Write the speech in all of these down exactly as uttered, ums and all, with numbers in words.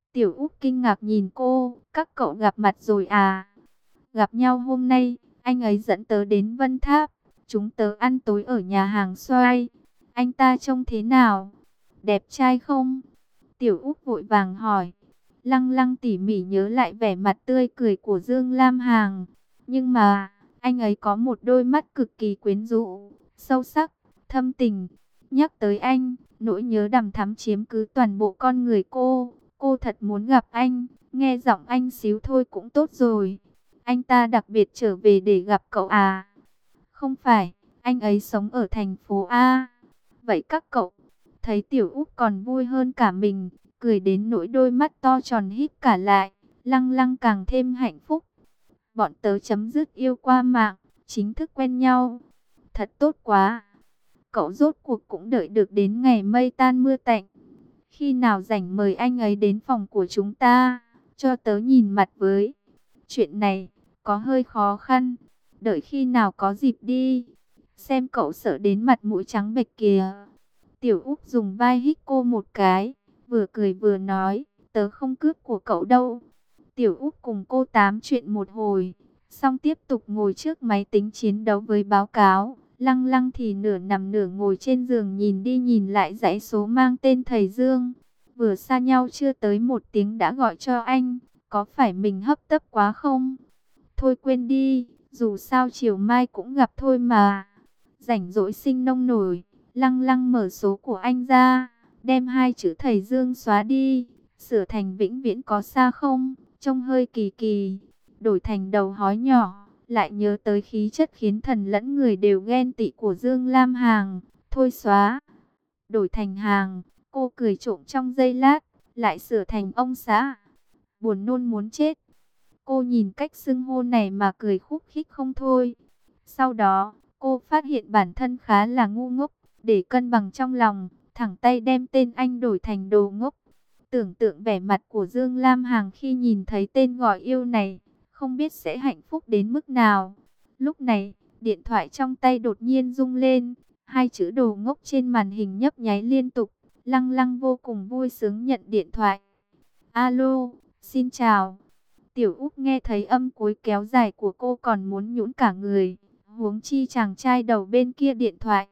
Tiểu Úc kinh ngạc nhìn cô, các cậu gặp mặt rồi à? Gặp nhau hôm nay, anh ấy dẫn tớ đến Vân Tháp, chúng tớ ăn tối ở nhà hàng xoay. Anh ta trông thế nào? Đẹp trai không? Tiểu Úc vội vàng hỏi. Lăng Lăng tỉ mỉ nhớ lại vẻ mặt tươi cười của Dương Lam Hằng. Nhưng mà, anh ấy có một đôi mắt cực kỳ quyến rũ, sâu sắc, thâm tình. Nhắc tới anh, nỗi nhớ đằm thắm chiếm cứ toàn bộ con người cô. Cô thật muốn gặp anh, nghe giọng anh xíu thôi cũng tốt rồi. Anh ta đặc biệt trở về để gặp cậu à? Không phải, anh ấy sống ở thành phố A. Vậy các cậu, thấy Tiểu Úc còn vui hơn cả mình, cười đến nỗi đôi mắt to tròn híp cả lại. Lăng Lăng càng thêm hạnh phúc. Bọn tớ chấm dứt yêu qua mạng, chính thức quen nhau. Thật tốt quá. Cậu rốt cuộc cũng đợi được đến ngày mây tan mưa tạnh. Khi nào rảnh mời anh ấy đến phòng của chúng ta, cho tớ nhìn mặt với. Chuyện này, có hơi khó khăn. Đợi khi nào có dịp đi. Xem cậu sợ đến mặt mũi trắng bệch kìa. Tiểu Úc dùng vai hít cô một cái, vừa cười vừa nói, tớ không cướp của cậu đâu. Tiểu Úc cùng cô tám chuyện một hồi, xong tiếp tục ngồi trước máy tính chiến đấu với báo cáo. Lăng Lăng thì nửa nằm nửa ngồi trên giường nhìn đi nhìn lại dãy số mang tên thầy Dương. Vừa xa nhau chưa tới một tiếng đã gọi cho anh, có phải mình hấp tấp quá không? Thôi quên đi, dù sao chiều mai cũng gặp thôi mà. Rảnh rỗi sinh nông nổi, Lăng Lăng mở số của anh ra, đem hai chữ thầy Dương xóa đi, sửa thành vĩnh viễn có xa không, trông hơi kỳ kỳ, đổi thành đầu hói nhỏ, lại nhớ tới khí chất khiến thần lẫn người đều ghen tị của Dương Lam Hằng, thôi xóa, đổi thành Hàng, cô cười trộm trong giây lát, lại sửa thành ông xã, buồn nôn muốn chết. Cô nhìn cách xưng hô này mà cười khúc khích không thôi. Sau đó, cô phát hiện bản thân khá là ngu ngốc, để cân bằng trong lòng, thẳng tay đem tên anh đổi thành đồ ngốc. Tưởng tượng vẻ mặt của Dương Lam Hằng khi nhìn thấy tên gọi yêu này, không biết sẽ hạnh phúc đến mức nào. Lúc này, điện thoại trong tay đột nhiên rung lên, hai chữ đồ ngốc trên màn hình nhấp nháy liên tục. Lăng Lăng vô cùng vui sướng nhận điện thoại. Alo, xin chào. Tiểu Úc nghe thấy âm cuối kéo dài của cô còn muốn nhũn cả người, huống chi chàng trai đầu bên kia điện thoại.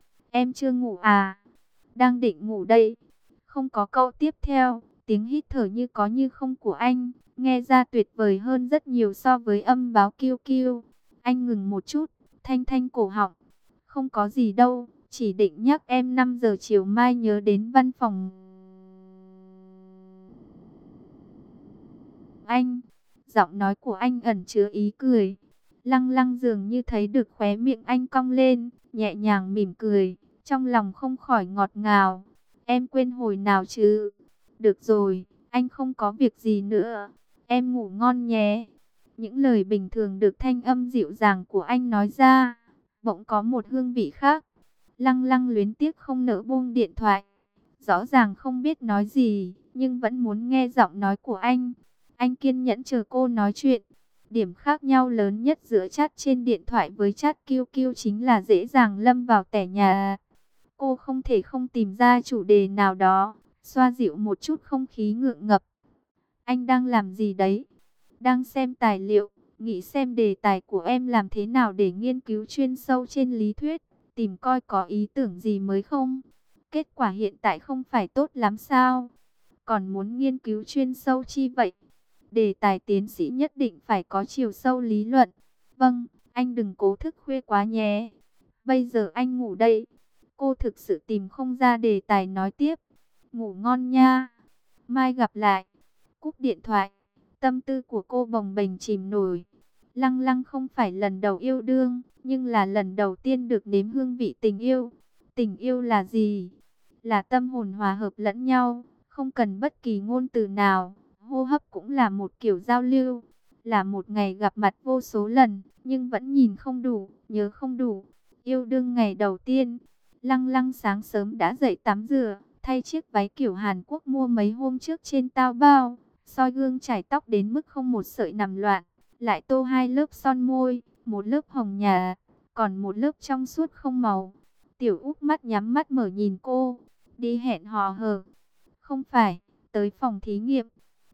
Em chưa ngủ à? Đang định ngủ đây. Không có câu tiếp theo, tiếng hít thở như có như không của anh, nghe ra tuyệt vời hơn rất nhiều so với âm báo kiêu kiêu. Anh ngừng một chút, thanh thanh cổ họng. Không có gì đâu, chỉ định nhắc em năm giờ chiều mai nhớ đến văn phòng. Anh, giọng nói của anh ẩn chứa ý cười. Lăng Lăng dường như thấy được khóe miệng anh cong lên, nhẹ nhàng mỉm cười, trong lòng không khỏi ngọt ngào. Em quên hồi nào chứ? Được rồi, anh không có việc gì nữa. Em ngủ ngon nhé. Những lời bình thường được thanh âm dịu dàng của anh nói ra, bỗng có một hương vị khác. Lăng Lăng luyến tiếc không nỡ buông điện thoại. Rõ ràng không biết nói gì, nhưng vẫn muốn nghe giọng nói của anh. Anh kiên nhẫn chờ cô nói chuyện. Điểm khác nhau lớn nhất giữa chat trên điện thoại với chat Q Q chính là dễ dàng lâm vào tẻ nhà. Cô không thể không tìm ra chủ đề nào đó, xoa dịu một chút không khí ngượng ngập. Anh đang làm gì đấy? Đang xem tài liệu, nghĩ xem đề tài của em làm thế nào để nghiên cứu chuyên sâu trên lý thuyết, tìm coi có ý tưởng gì mới không? Kết quả hiện tại không phải tốt lắm sao? Còn muốn nghiên cứu chuyên sâu chi vậy? Đề tài tiến sĩ nhất định phải có chiều sâu lý luận. Vâng, anh đừng cố thức khuya quá nhé. Bây giờ anh ngủ đây. Cô thực sự tìm không ra đề tài nói tiếp. Ngủ ngon nha. Mai gặp lại. Cúp điện thoại. Tâm tư của cô bồng bềnh chìm nổi. Lăng Lăng không phải lần đầu yêu đương, nhưng là lần đầu tiên được nếm hương vị tình yêu. Tình yêu là gì? Là tâm hồn hòa hợp lẫn nhau, không cần bất kỳ ngôn từ nào. Hô hấp cũng là một kiểu giao lưu, là một ngày gặp mặt vô số lần, nhưng vẫn nhìn không đủ, nhớ không đủ. Yêu đương ngày đầu tiên, Lăng Lăng sáng sớm đã dậy tắm rửa, thay chiếc váy kiểu Hàn Quốc mua mấy hôm trước trên Taobao, soi gương chải tóc đến mức không một sợi nằm loạn, lại tô hai lớp son môi, một lớp hồng nhạt, còn một lớp trong suốt không màu. Tiểu Úc mắt nhắm mắt mở nhìn cô, đi hẹn hò hờ. Không phải, tới phòng thí nghiệm.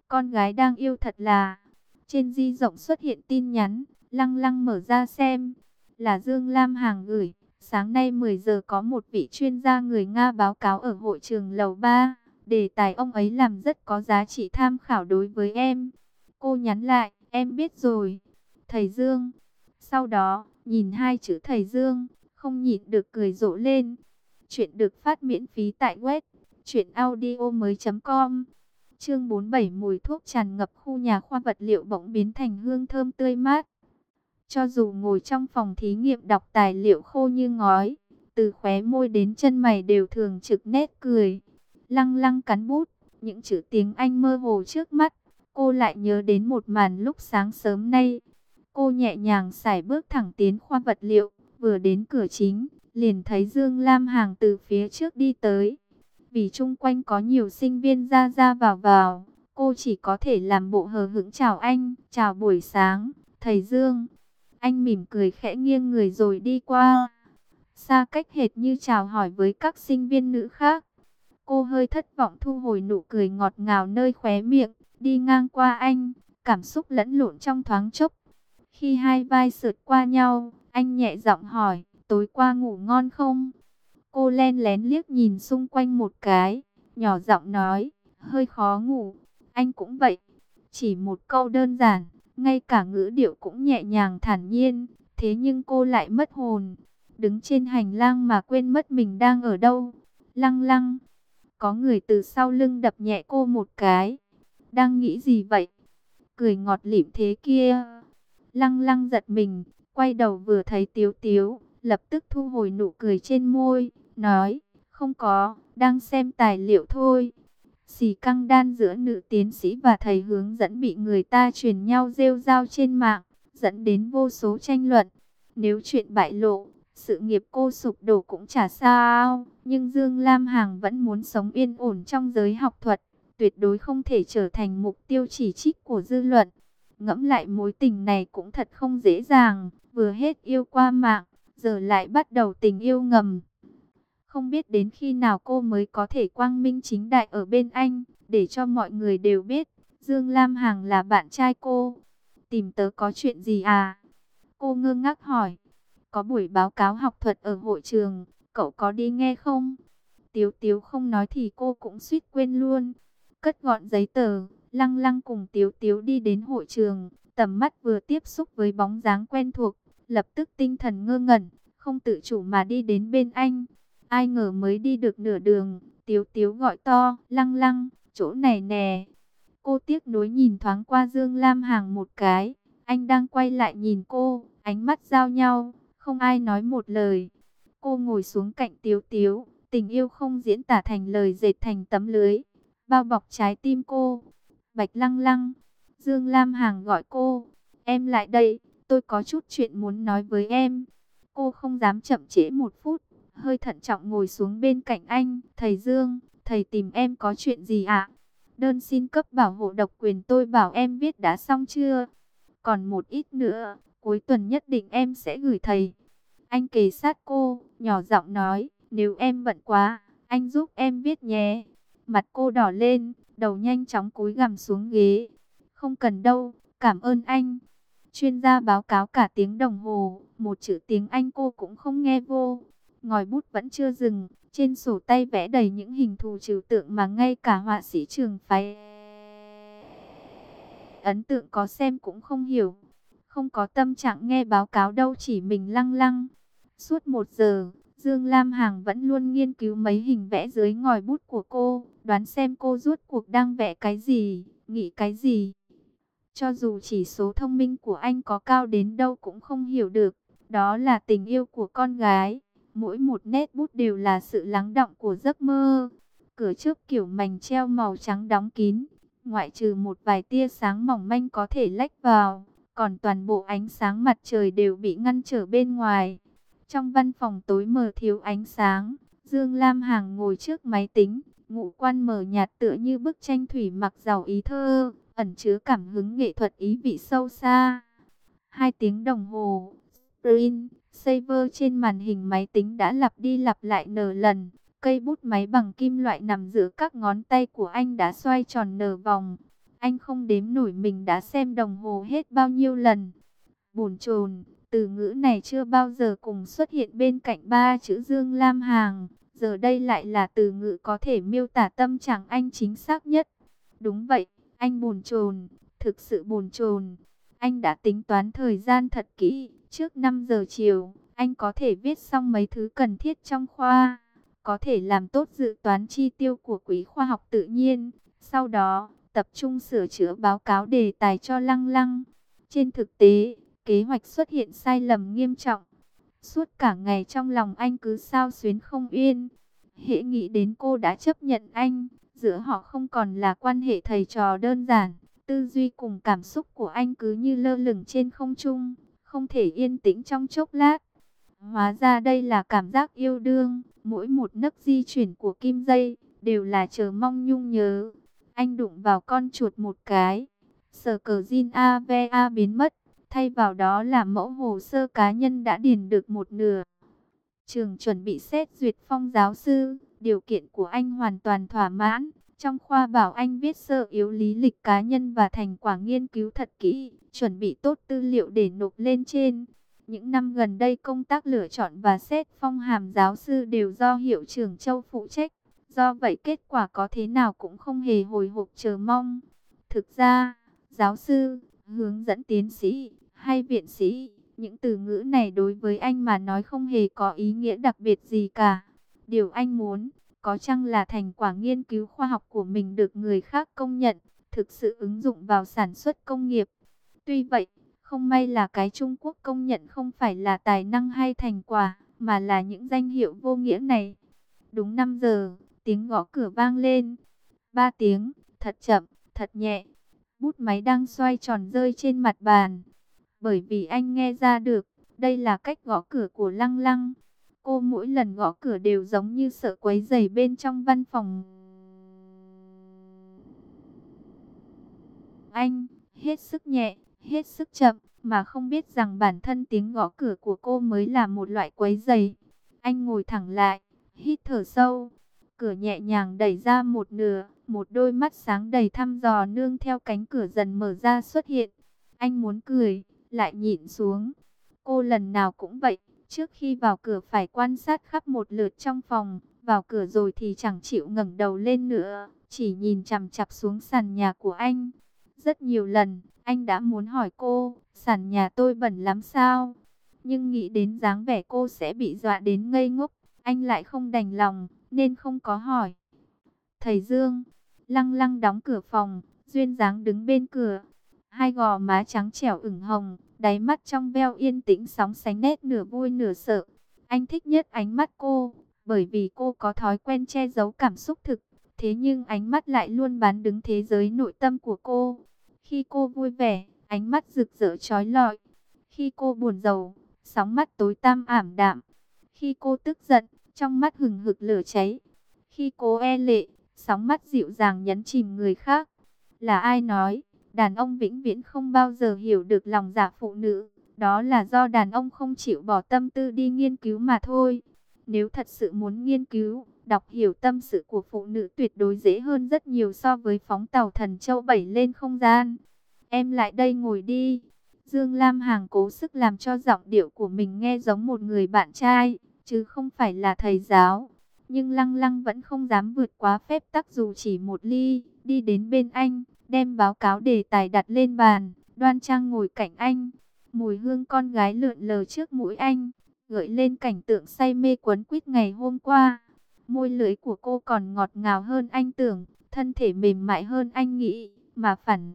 con gái đang yêu thật là. Trên di động xuất hiện tin nhắn, Lăng Lăng mở ra xem, là Dương Lam Hằng gửi. Sáng nay mười giờ có một vị chuyên gia người Nga báo cáo ở hội trường lầu ba. Đề tài ông ấy làm rất có giá trị tham khảo đối với em. Cô nhắn lại, em biết rồi. Thầy Dương. Sau đó, nhìn hai chữ thầy Dương, không nhịn được cười rộ lên. Chuyện được phát miễn phí tại web truyện audio mới chấm com. Chương bốn mươi bảy, mùi thuốc tràn ngập khu nhà khoa vật liệu bỗng biến thành hương thơm tươi mát. Cho dù ngồi trong phòng thí nghiệm đọc tài liệu khô như ngói, từ khóe môi đến chân mày đều thường trực nét cười. Lăng Lăng cắn bút, những chữ tiếng Anh mơ hồ trước mắt, cô lại nhớ đến một màn lúc sáng sớm nay. Cô nhẹ nhàng sải bước thẳng tiến khoa vật liệu, vừa đến cửa chính, liền thấy Dương Lam Hằng từ phía trước đi tới. Vì chung quanh có nhiều sinh viên ra ra vào vào, cô chỉ có thể làm bộ hờ hững chào anh, chào buổi sáng, thầy Dương. Anh mỉm cười khẽ nghiêng người rồi đi qua, xa cách hệt như chào hỏi với các sinh viên nữ khác. Cô hơi thất vọng thu hồi nụ cười ngọt ngào nơi khóe miệng, đi ngang qua anh, cảm xúc lẫn lộn trong thoáng chốc. Khi hai vai sượt qua nhau, anh nhẹ giọng hỏi, tối qua ngủ ngon không? Cô len lén liếc nhìn xung quanh một cái, nhỏ giọng nói, hơi khó ngủ. Anh cũng vậy. Chỉ một câu đơn giản, ngay cả ngữ điệu cũng nhẹ nhàng thản nhiên, thế nhưng cô lại mất hồn. Đứng trên hành lang mà quên mất mình đang ở đâu. Lăng Lăng. Có người từ sau lưng đập nhẹ cô một cái. Đang nghĩ gì vậy? Cười ngọt lịm thế kia. Lăng Lăng giật mình, quay đầu vừa thấy Tiếu Tiếu, lập tức thu hồi nụ cười trên môi, nói, không có, đang xem tài liệu thôi. Xì căng đan giữa nữ tiến sĩ và thầy hướng dẫn bị người ta truyền nhau rêu rao trên mạng, dẫn đến vô số tranh luận. Nếu chuyện bại lộ, sự nghiệp cô sụp đổ cũng chả sao, nhưng Dương Lam Hằng vẫn muốn sống yên ổn trong giới học thuật, tuyệt đối không thể trở thành mục tiêu chỉ trích của dư luận. Ngẫm lại mối tình này cũng thật không dễ dàng, vừa hết yêu qua mạng, giờ lại bắt đầu tình yêu ngầm. Không biết đến khi nào cô mới có thể quang minh chính đại ở bên anh, để cho mọi người đều biết, Dương Lam Hằng là bạn trai cô. Tìm tớ có chuyện gì à? Cô ngơ ngác hỏi. Có buổi báo cáo học thuật ở hội trường, cậu có đi nghe không? Tiếu Tiếu không nói thì cô cũng suýt quên luôn. Cất gọn giấy tờ, Lăng Lăng cùng Tiếu Tiếu đi đến hội trường, tầm mắt vừa tiếp xúc với bóng dáng quen thuộc, lập tức tinh thần ngơ ngẩn, không tự chủ mà đi đến bên anh. Ai ngờ mới đi được nửa đường, Tiếu Tiếu gọi to, Lăng Lăng, chỗ này nè. Cô tiếc nuối nhìn thoáng qua Dương Lam Hằng một cái, anh đang quay lại nhìn cô, ánh mắt giao nhau, không ai nói một lời. Cô ngồi xuống cạnh Tiếu Tiếu, tình yêu không diễn tả thành lời dệt thành tấm lưới, bao bọc trái tim cô. Bạch Lăng Lăng, Dương Lam Hằng gọi cô, em lại đây, tôi có chút chuyện muốn nói với em. Cô không dám chậm trễ một phút, hơi thận trọng ngồi xuống bên cạnh anh. Thầy Dương, thầy tìm em có chuyện gì ạ? Đơn xin cấp bảo hộ độc quyền tôi bảo em viết đã xong chưa? Còn một ít nữa, cuối tuần nhất định em sẽ gửi thầy. Anh kề sát cô, nhỏ giọng nói, nếu em bận quá, anh giúp em viết nhé. Mặt cô đỏ lên, đầu nhanh chóng cúi gằm xuống ghế. Không cần đâu, cảm ơn anh. Chuyên gia báo cáo cả tiếng đồng hồ, một chữ tiếng Anh cô cũng không nghe vô. Ngòi bút vẫn chưa dừng, trên sổ tay vẽ đầy những hình thù trừu tượng mà ngay cả họa sĩ trường phái ấn tượng có xem cũng không hiểu. Không có tâm trạng nghe báo cáo đâu, chỉ mình Lăng Lăng. Suốt một giờ, Dương Lam Hằng vẫn luôn nghiên cứu mấy hình vẽ dưới ngòi bút của cô, đoán xem cô rốt cuộc đang vẽ cái gì, nghĩ cái gì. Cho dù chỉ số thông minh của anh có cao đến đâu cũng không hiểu được, đó là tình yêu của con gái. Mỗi một nét bút đều là sự lắng đọng của giấc mơ. Cửa trước kiểu mảnh treo màu trắng đóng kín, ngoại trừ một vài tia sáng mỏng manh có thể lách vào, còn toàn bộ ánh sáng mặt trời đều bị ngăn trở bên ngoài. Trong văn phòng tối mờ thiếu ánh sáng, Dương Lam Hằng ngồi trước máy tính, ngũ quan mờ nhạt tựa như bức tranh thủy mặc giàu ý thơ, ẩn chứa cảm hứng nghệ thuật ý vị sâu xa. Hai tiếng đồng hồ, screen saver trên màn hình máy tính đã lặp đi lặp lại nở lần. Cây bút máy bằng kim loại nằm giữa các ngón tay của anh đã xoay tròn nở vòng. Anh không đếm nổi mình đã xem đồng hồ hết bao nhiêu lần. Bồn chồn, từ ngữ này chưa bao giờ cùng xuất hiện bên cạnh ba chữ Dương Lam Hằng. Giờ đây lại là từ ngữ có thể miêu tả tâm trạng anh chính xác nhất. Đúng vậy, anh bồn chồn, thực sự bồn chồn. Anh đã tính toán thời gian thật kỹ. Trước năm giờ chiều, anh có thể viết xong mấy thứ cần thiết trong khoa. Có thể làm tốt dự toán chi tiêu của quỹ khoa học tự nhiên. Sau đó, tập trung sửa chữa báo cáo đề tài cho Lăng Lăng. Trên thực tế, kế hoạch xuất hiện sai lầm nghiêm trọng. Suốt cả ngày trong lòng anh cứ xao xuyến không yên. Hễ nghĩ đến cô đã chấp nhận anh, giữa họ không còn là quan hệ thầy trò đơn giản. Tư duy cùng cảm xúc của anh cứ như lơ lửng trên không trung, không thể yên tĩnh trong chốc lát. Hóa ra đây là cảm giác yêu đương, mỗi một nấc di chuyển của kim dây đều là chờ mong nhung nhớ. Anh đụng vào con chuột một cái, sờ cờ zin a vê a biến mất, thay vào đó là mẫu hồ sơ cá nhân đã điền được một nửa. Trường chuẩn bị xét duyệt phong giáo sư, điều kiện của anh hoàn toàn thỏa mãn. Trong khoa bảo anh viết sơ yếu lý lịch cá nhân và thành quả nghiên cứu thật kỹ, chuẩn bị tốt tư liệu để nộp lên trên. Những năm gần đây công tác lựa chọn và xét phong hàm giáo sư đều do hiệu trưởng Châu phụ trách. Do vậy kết quả có thế nào cũng không hề hồi hộp chờ mong. Thực ra, giáo sư, hướng dẫn tiến sĩ hay viện sĩ, những từ ngữ này đối với anh mà nói không hề có ý nghĩa đặc biệt gì cả. Điều anh muốn, có chăng là thành quả nghiên cứu khoa học của mình được người khác công nhận, thực sự ứng dụng vào sản xuất công nghiệp. Tuy vậy, không may là cái Trung Quốc công nhận không phải là tài năng hay thành quả, mà là những danh hiệu vô nghĩa này. Đúng năm giờ, tiếng gõ cửa vang lên. Ba tiếng, thật chậm, thật nhẹ. Bút máy đang xoay tròn rơi trên mặt bàn. Bởi vì anh nghe ra được, đây là cách gõ cửa của Lăng Lăng. Cô mỗi lần gõ cửa đều giống như sợ quấy rầy bên trong văn phòng. Anh, hết sức nhẹ, hết sức chậm, mà không biết rằng bản thân tiếng gõ cửa của cô mới là một loại quấy rầy. Anh ngồi thẳng lại, hít thở sâu. Cửa nhẹ nhàng đẩy ra một nửa, một đôi mắt sáng đầy thăm dò nương theo cánh cửa dần mở ra xuất hiện. Anh muốn cười, lại nhịn xuống. Cô lần nào cũng vậy, trước khi vào cửa phải quan sát khắp một lượt trong phòng, vào cửa rồi thì chẳng chịu ngẩng đầu lên nữa, chỉ nhìn chằm chằm xuống sàn nhà của anh. Rất nhiều lần, anh đã muốn hỏi cô, sàn nhà tôi bẩn lắm sao? Nhưng nghĩ đến dáng vẻ cô sẽ bị dọa đến ngây ngốc, anh lại không đành lòng, nên không có hỏi. Thầy Dương, Lăng Lăng đóng cửa phòng, duyên dáng đứng bên cửa. Hai gò má trắng trẻo ửng hồng, đáy mắt trong veo yên tĩnh sóng sánh nét nửa vui nửa sợ. Anh thích nhất ánh mắt cô, bởi vì cô có thói quen che giấu cảm xúc thực. Thế nhưng ánh mắt lại luôn bán đứng thế giới nội tâm của cô. Khi cô vui vẻ, ánh mắt rực rỡ chói lọi. Khi cô buồn rầu, sóng mắt tối tăm ảm đạm. Khi cô tức giận, trong mắt hừng hực lửa cháy. Khi cô e lệ, sóng mắt dịu dàng nhấn chìm người khác. Là ai nói, đàn ông vĩnh viễn không bao giờ hiểu được lòng dạ phụ nữ. Đó là do đàn ông không chịu bỏ tâm tư đi nghiên cứu mà thôi. Nếu thật sự muốn nghiên cứu, đọc hiểu tâm sự của phụ nữ tuyệt đối dễ hơn rất nhiều so với phóng tàu thần châu bảy lên không gian. Em lại đây ngồi đi. Dương Lam Hằng cố sức làm cho giọng điệu của mình nghe giống một người bạn trai, chứ không phải là thầy giáo. Nhưng Lăng Lăng vẫn không dám vượt quá phép tắc dù chỉ một ly, đi đến bên anh, đem báo cáo đề tài đặt lên bàn, đoan trang ngồi cạnh anh. Mùi hương con gái lượn lờ trước mũi anh, gợi lên cảnh tượng say mê quấn quýt ngày hôm qua. Môi lưỡi của cô còn ngọt ngào hơn anh tưởng, thân thể mềm mại hơn anh nghĩ, mà phản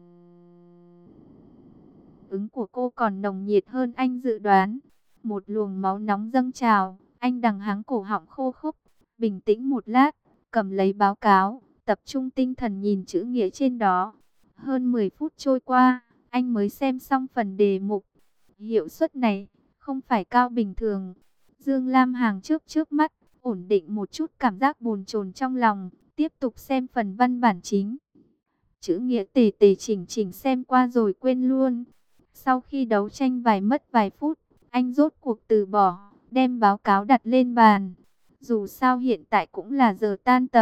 ứng của cô còn nồng nhiệt hơn anh dự đoán. Một luồng máu nóng dâng trào, anh đằng hắng cổ họng khô khốc, bình tĩnh một lát, cầm lấy báo cáo, tập trung tinh thần nhìn chữ nghĩa trên đó. Hơn mười phút trôi qua, anh mới xem xong phần đề mục. Hiệu suất này không phải cao bình thường. Dương Lam Hằng trước trước mắt, ổn định một chút cảm giác bồn chồn trong lòng, tiếp tục xem phần văn bản chính. Chữ nghĩa tề tề chỉnh chỉnh xem qua rồi quên luôn. Sau khi đấu tranh vài mất vài phút, anh rốt cuộc từ bỏ, đem báo cáo đặt lên bàn. Dù sao hiện tại cũng là giờ tan tầm,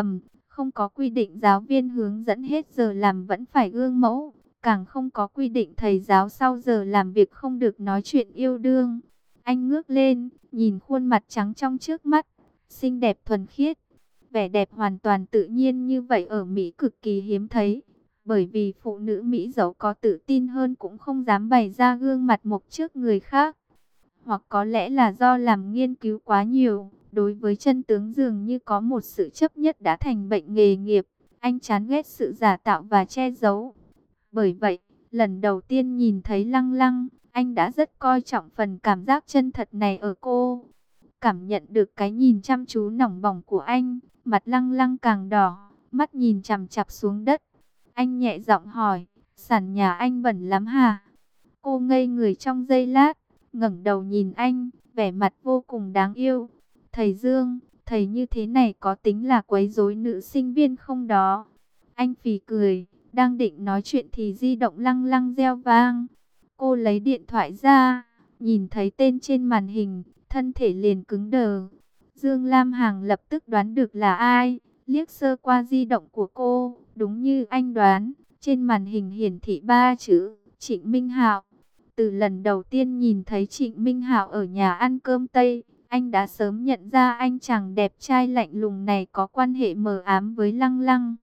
Không có quy định giáo viên hướng dẫn hết giờ làm vẫn phải gương mẫu, càng không có quy định thầy giáo sau giờ làm việc không được nói chuyện yêu đương. Anh ngước lên, nhìn khuôn mặt trắng trong trước mắt, xinh đẹp thuần khiết. Vẻ đẹp hoàn toàn tự nhiên như vậy ở Mỹ cực kỳ hiếm thấy. Bởi vì phụ nữ Mỹ dẫu có tự tin hơn cũng không dám bày ra gương mặt mộc trước người khác. Hoặc có lẽ là do làm nghiên cứu quá nhiều, đối với chân tướng dường như có một sự chấp nhất đã thành bệnh nghề nghiệp. Anh chán ghét sự giả tạo và che giấu. Bởi vậy, lần đầu tiên nhìn thấy Lăng Lăng, anh đã rất coi trọng phần cảm giác chân thật này ở cô. Cảm nhận được cái nhìn chăm chú nóng bỏng của anh, mặt Lăng Lăng càng đỏ, mắt nhìn chằm chằm xuống đất. Anh nhẹ giọng hỏi, sàn nhà anh bẩn lắm hả? Cô ngây người trong giây lát, ngẩng đầu nhìn anh, vẻ mặt vô cùng đáng yêu. Thầy Dương, thầy như thế này có tính là quấy rối nữ sinh viên không đó? Anh phì cười, đang định nói chuyện thì di động Lăng Lăng reo vang. Cô lấy điện thoại ra, nhìn thấy tên trên màn hình, thân thể liền cứng đờ. Dương Lam Hằng lập tức đoán được là ai, liếc sơ qua di động của cô, đúng như anh đoán, trên màn hình hiển thị ba chữ Trịnh Minh Hạo. Từ lần đầu tiên nhìn thấy Trịnh Minh Hạo ở nhà ăn cơm Tây, anh đã sớm nhận ra anh chàng đẹp trai lạnh lùng này có quan hệ mờ ám với Lăng Lăng.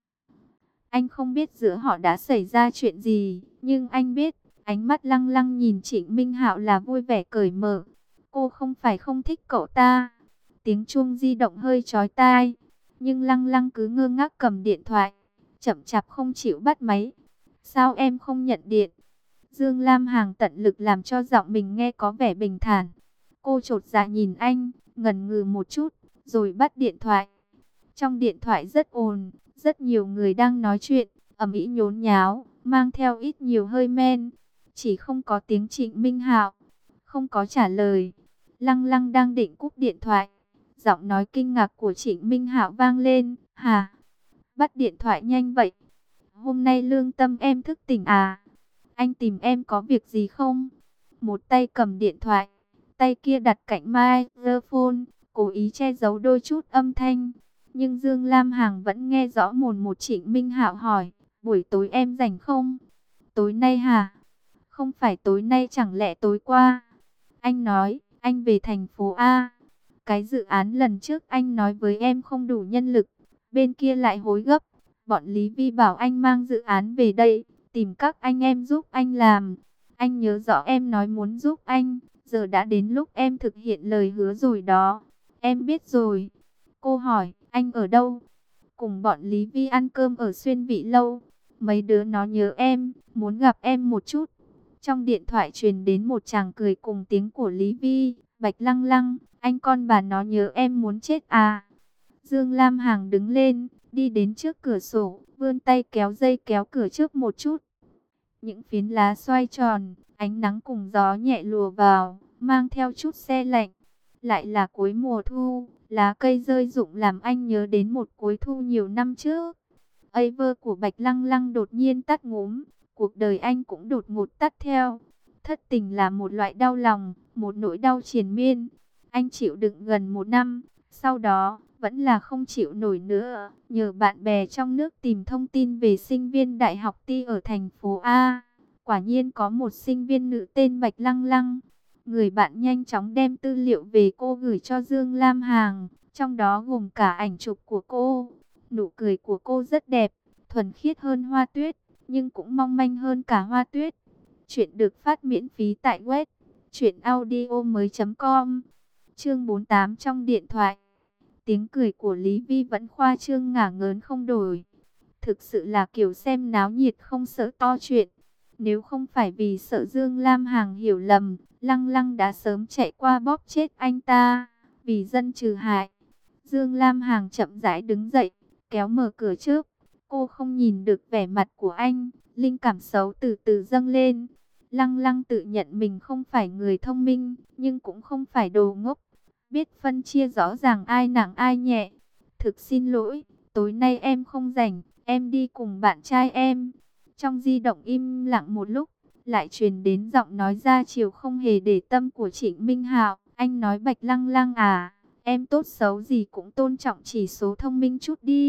Anh không biết giữa họ đã xảy ra chuyện gì, nhưng anh biết, ánh mắt Lăng Lăng nhìn Trịnh Minh Hạo là vui vẻ cởi mở. Cô không phải không thích cậu ta. Tiếng chuông di động hơi chói tai, nhưng Lăng Lăng cứ ngơ ngác cầm điện thoại, chậm chạp không chịu bắt máy. Sao em không nhận điện? Dương Lam Hằng tận lực làm cho giọng mình nghe có vẻ bình thản. Cô chột dạ nhìn anh, ngần ngừ một chút, rồi bắt điện thoại. Trong điện thoại rất ồn, rất nhiều người đang nói chuyện, ầm ĩ nhốn nháo, mang theo ít nhiều hơi men. Chỉ không có tiếng Trịnh Minh Hạo, không có trả lời. Lăng Lăng đang định cúp điện thoại, giọng nói kinh ngạc của Trịnh Minh Hạo vang lên. Hả? Bắt điện thoại nhanh vậy? Hôm nay lương tâm em thức tỉnh à? Anh tìm em có việc gì không? Một tay cầm điện thoại, tay kia đặt cạnh microphone, cố ý che giấu đôi chút âm thanh. Nhưng Dương Lam Hằng vẫn nghe rõ mồn một. Trịnh Minh Hạo hỏi, buổi tối em rảnh không? Tối nay hả? Không phải tối nay, chẳng lẽ tối qua? Anh nói, anh về thành phố A. Cái dự án lần trước anh nói với em không đủ nhân lực, bên kia lại hối gấp. Bọn Lý Vi bảo anh mang dự án về đây, tìm các anh em giúp anh làm. Anh nhớ rõ em nói muốn giúp anh, giờ đã đến lúc em thực hiện lời hứa rồi đó. Em biết rồi. Cô hỏi, anh ở đâu? Cùng bọn Lý Vi ăn cơm ở Xuyên Vị Lâu. Mấy đứa nó nhớ em, muốn gặp em một chút. Trong điện thoại truyền đến một chàng cười cùng tiếng của Lý Vi. Bạch Lăng Lăng, anh con bà nó nhớ em muốn chết à? Dương Lam Hằng đứng lên, đi đến trước cửa sổ, vươn tay kéo dây kéo cửa trước một chút. Những phiến lá xoay tròn, ánh nắng cùng gió nhẹ lùa vào, mang theo chút se lạnh. Lại là cuối mùa thu, lá cây rơi rụng làm anh nhớ đến một cuối thu nhiều năm trước. Ây vơ của Bạch Lăng Lăng đột nhiên tắt ngúm, cuộc đời anh cũng đột ngột tắt theo. Thất tình là một loại đau lòng, một nỗi đau triền miên. Anh chịu đựng gần một năm, sau đó vẫn là không chịu nổi nữa. Nhờ bạn bè trong nước tìm thông tin về sinh viên đại học Ti ở thành phố A. Quả nhiên có một sinh viên nữ tên Bạch Lăng Lăng. Người bạn nhanh chóng đem tư liệu về cô gửi cho Dương Lam Hằng, trong đó gồm cả ảnh chụp của cô. Nụ cười của cô rất đẹp, thuần khiết hơn hoa tuyết, nhưng cũng mong manh hơn cả hoa tuyết. Chuyện được phát miễn phí tại web truyện audio mới chấm com. Chương bốn mươi tám trong điện thoại. Tiếng cười của Lý Vi vẫn khoa trương ngả ngớn không đổi. Thực sự là kiểu xem náo nhiệt không sợ to chuyện. Nếu không phải vì sợ Dương Lam Hằng hiểu lầm, Lăng Lăng đã sớm chạy qua bóp chết anh ta. Vì dân trừ hại. Dương Lam Hằng chậm rãi đứng dậy, kéo mở cửa trước. Cô không nhìn được vẻ mặt của anh, linh cảm xấu từ từ dâng lên. Lăng Lăng tự nhận mình không phải người thông minh, nhưng cũng không phải đồ ngốc. Biết phân chia rõ ràng ai nặng ai nhẹ. Thực xin lỗi, tối nay em không rảnh, em đi cùng bạn trai em. Trong di động im lặng một lúc, lại truyền đến giọng nói ra chiều không hề để tâm của Trịnh Minh Hạo. Anh nói Bạch Lăng Lăng à, em tốt xấu gì cũng tôn trọng chỉ số thông minh chút đi.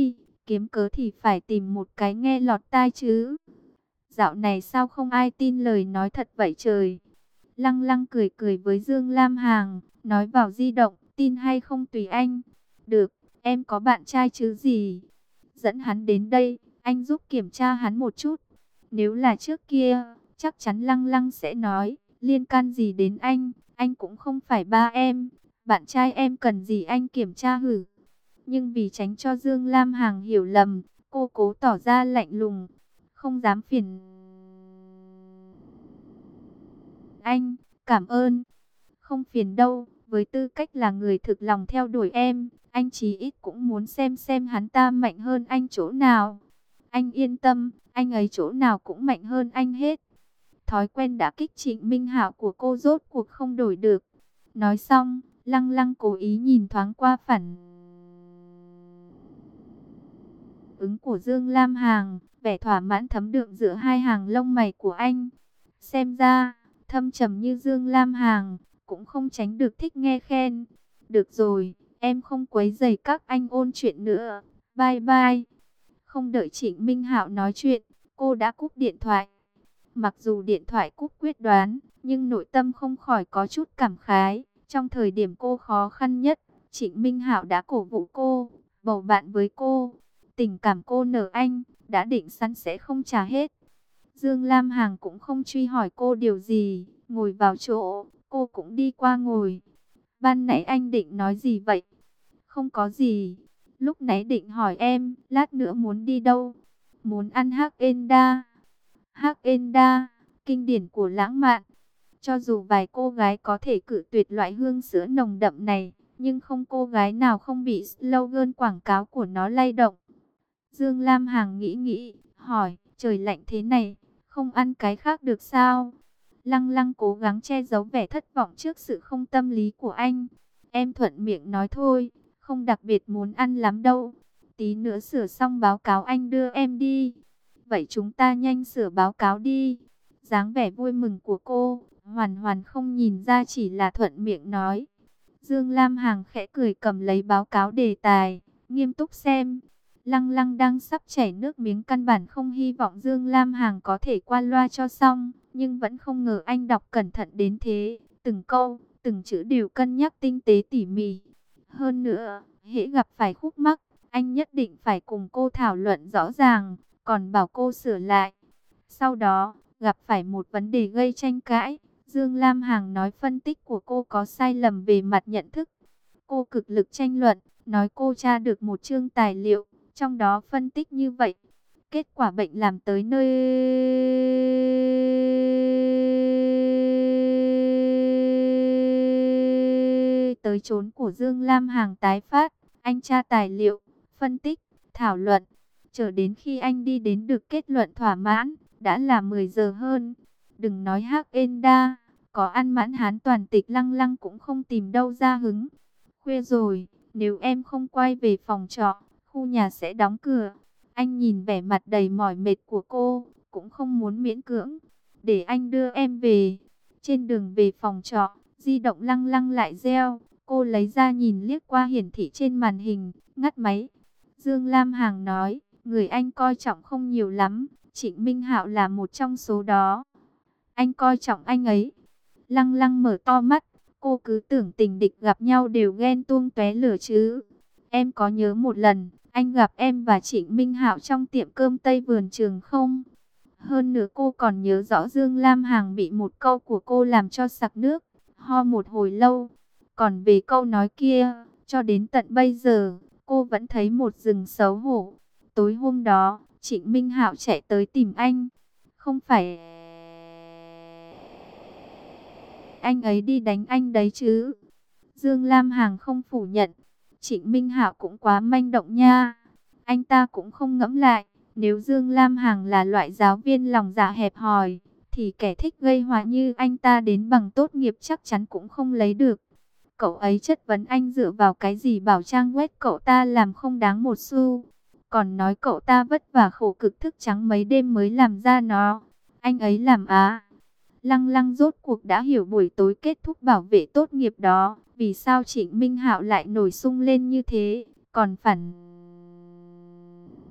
kiếm cớ thì phải tìm một cái nghe lọt tai chứ. Dạo này sao không ai tin lời nói thật vậy trời. Lăng Lăng cười cười với Dương Lam Hằng, nói vào di động, tin hay không tùy anh. Được, em có bạn trai chứ gì. Dẫn hắn đến đây, anh giúp kiểm tra hắn một chút. Nếu là trước kia, chắc chắn Lăng Lăng sẽ nói, liên can gì đến anh, anh cũng không phải ba em. Bạn trai em cần gì anh kiểm tra hử. Nhưng vì tránh cho Dương Lam Hằng hiểu lầm, cô cố tỏ ra lạnh lùng, không dám phiền anh, cảm ơn. Không phiền đâu, với tư cách là người thực lòng theo đuổi em, anh chí ít cũng muốn xem xem hắn ta mạnh hơn anh chỗ nào. Anh yên tâm, anh ấy chỗ nào cũng mạnh hơn anh hết. Thói quen đã kích Trịnh Minh Hạo của cô rốt cuộc không đổi được. Nói xong, Lăng Lăng cố ý nhìn thoáng qua phản ứng của Dương Lam Hằng, vẻ thỏa mãn thấm đượm giữa hai hàng lông mày của anh. Xem ra, thâm trầm như Dương Lam Hằng, cũng không tránh được thích nghe khen. Được rồi, em không quấy rầy các anh ôn chuyện nữa. Bye bye. Không đợi Trịnh Minh Hạo nói chuyện, cô đã cúp điện thoại. Mặc dù điện thoại cúp quyết đoán, nhưng nội tâm không khỏi có chút cảm khái. Trong thời điểm cô khó khăn nhất, Trịnh Minh Hạo đã cổ vũ cô, bầu bạn với cô. Tình cảm cô nợ anh, đã định sẵn sẽ không trả hết. Dương Lam Hằng cũng không truy hỏi cô điều gì, ngồi vào chỗ, cô cũng đi qua ngồi. Ban nãy anh định nói gì vậy? Không có gì. Lúc nãy định hỏi em, lát nữa muốn đi đâu? Muốn ăn hắc enda. Hắc enda, kinh điển của lãng mạn. Cho dù vài cô gái có thể cự tuyệt loại hương sữa nồng đậm này, nhưng không cô gái nào không bị slogan quảng cáo của nó lay động. Dương Lam Hằng nghĩ nghĩ, hỏi, trời lạnh thế này, không ăn cái khác được sao? Lăng Lăng cố gắng che giấu vẻ thất vọng trước sự không tâm lý của anh. Em thuận miệng nói thôi, không đặc biệt muốn ăn lắm đâu. Tí nữa sửa xong báo cáo anh đưa em đi. Vậy chúng ta nhanh sửa báo cáo đi. Dáng vẻ vui mừng của cô, hoàn hoàn không nhìn ra chỉ là thuận miệng nói. Dương Lam Hằng khẽ cười cầm lấy báo cáo đề tài, nghiêm túc xem. Lăng Lăng đang sắp chảy nước miếng, căn bản không hy vọng Dương Lam Hằng có thể qua loa cho xong, nhưng vẫn không ngờ anh đọc cẩn thận đến thế, từng câu, từng chữ đều cân nhắc tinh tế tỉ mỉ. Hơn nữa, hễ gặp phải khúc mắc, anh nhất định phải cùng cô thảo luận rõ ràng, còn bảo cô sửa lại. Sau đó, gặp phải một vấn đề gây tranh cãi, Dương Lam Hằng nói phân tích của cô có sai lầm về mặt nhận thức. Cô cực lực tranh luận, nói cô tra được một chương tài liệu, trong đó phân tích như vậy. Kết quả bệnh làm tới nơi tới chốn của Dương Lam Hằng tái phát. Anh tra tài liệu, phân tích, thảo luận, chờ đến khi anh đi đến được kết luận thỏa mãn, đã là mười giờ hơn. Đừng nói hắc enda, có ăn mãn hán toàn tịch Lăng Lăng cũng không tìm đâu ra hứng. Khuya rồi, nếu em không quay về phòng trọ, khu nhà sẽ đóng cửa. Anh nhìn vẻ mặt đầy mỏi mệt của cô, cũng không muốn miễn cưỡng. Để anh đưa em về. Trên đường về phòng trọ, di động Lăng Lăng lại reo. Cô lấy ra nhìn liếc qua hiển thị trên màn hình, ngắt máy. Dương Lam Hằng nói, người anh coi trọng không nhiều lắm, Trịnh Minh Hạo là một trong số đó. Anh coi trọng anh ấy. Lăng Lăng mở to mắt, cô cứ tưởng tình địch gặp nhau đều ghen tuông tóe lửa chứ. Em có nhớ một lần, anh gặp em và Trịnh Minh Hạo trong tiệm cơm Tây Vườn Trường không? Hơn nữa cô còn nhớ rõ Dương Lam Hằng bị một câu của cô làm cho sặc nước, ho một hồi lâu. Còn về câu nói kia, cho đến tận bây giờ, cô vẫn thấy một rừng xấu hổ. Tối hôm đó, Trịnh Minh Hạo chạy tới tìm anh. Không phải anh ấy đi đánh anh đấy chứ? Dương Lam Hằng không phủ nhận. Trịnh Minh Hạo cũng quá manh động nha. Anh ta cũng không ngẫm lại, nếu Dương Lam Hằng là loại giáo viên lòng dạ hẹp hòi, thì kẻ thích gây họa như anh ta đến bằng tốt nghiệp chắc chắn cũng không lấy được. Cậu ấy chất vấn anh dựa vào cái gì bảo trang web cậu ta làm không đáng một xu. Còn nói cậu ta vất vả khổ cực thức trắng mấy đêm mới làm ra nó. Anh ấy làm á. Lăng Lăng rốt cuộc đã hiểu buổi tối kết thúc bảo vệ tốt nghiệp đó, vì sao Trịnh Minh Hạo lại nổi sung lên như thế, còn phản